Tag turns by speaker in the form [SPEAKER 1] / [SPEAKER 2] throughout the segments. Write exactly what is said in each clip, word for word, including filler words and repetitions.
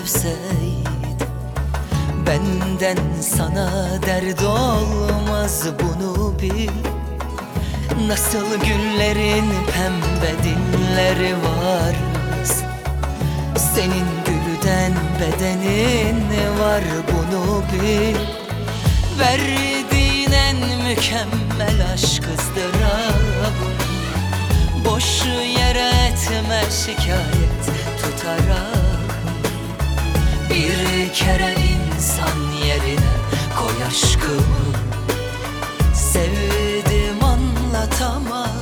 [SPEAKER 1] sevseydin, benden sana dert olmaz, bunu bil. Nasıl güllerin pembe dilleri var, senin gülden bedenin var, bunu bil. Verdiğin en mükemmel aşk ızdırabı, boş yere etme şikayet tutarak. Bir kere insan yerine koy aşkımı, sevdim anlatamadım.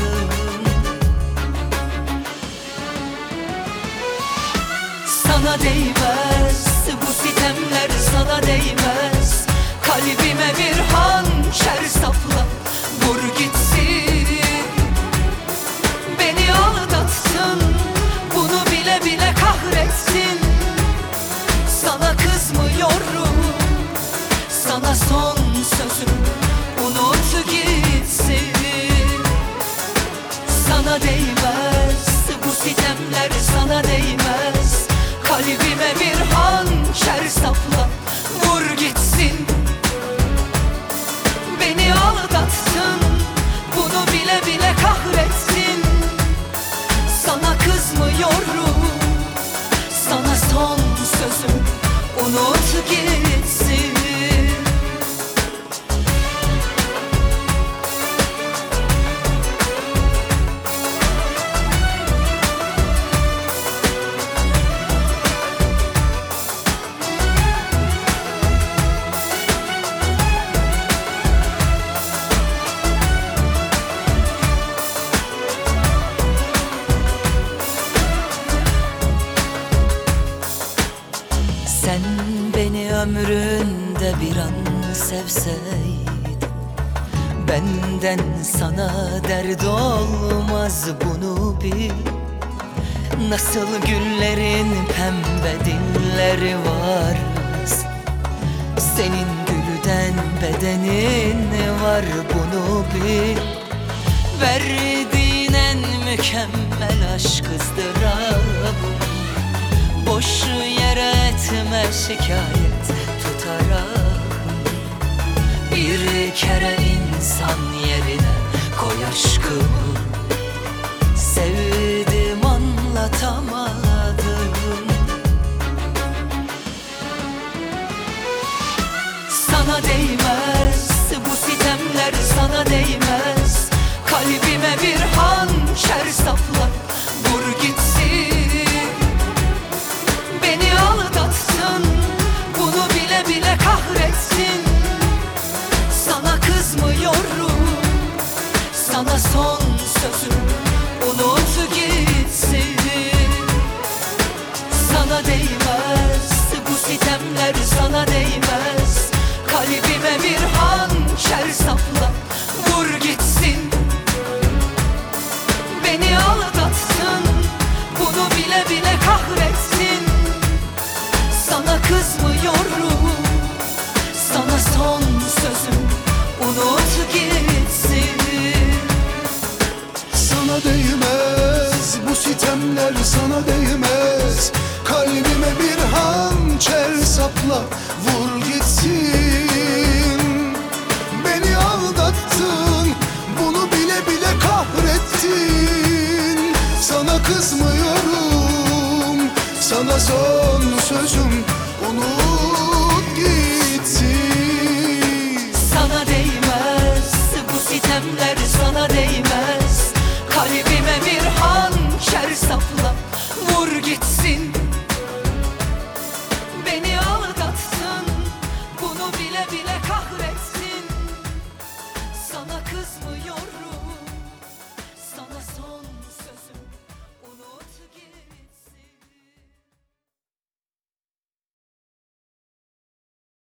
[SPEAKER 1] Sana değmez bu sitemler, sana değmez. Kalbime bir hançer sapla, vur gitsin. Beni aldattın, bunu bile bile kahretsin. Sana kızmıyorum, sana son sözüm, unut gitsin. Sana değmez bu sitemler, sana değmez. Kalbime bir hançer sapla, vur gitsin. Beni aldattın, bunu bile bile kahretsin. Sana kızmıyorum, sana son sözüm, unut gitsin. Sen beni ömründe bir an sevseydin, benden sana dert olmaz, bunu bil. Nasıl güllerin pembe dilleri var, senin gülden bedenin var, bunu bil. Verdiğin en mükemmel aşk ızdırabı, boş yere etme şikayet tutarak. Bir kere insan yerine koy aşkımı, sevdim anlatamadım. Sana değmez bu sitemler, sana değmez. Kalbime bir hançer sapla, vur gitsin. Beni aldattın, bunu bile bile kahretsin. Sana kızmıyorum, sana son sözüm, unut gitsin. Sana değmez bu sitemler, sana değmez. Kalbime bir hançer sapla, vur gitsin. Beni aldattın, bunu bile bile kahretsin. Sana kızmıyorum, sana son sözüm, unut gitsin.
[SPEAKER 2] Sana değmez bu sitemler, sana değmez. Kalbime bir hançer sapla,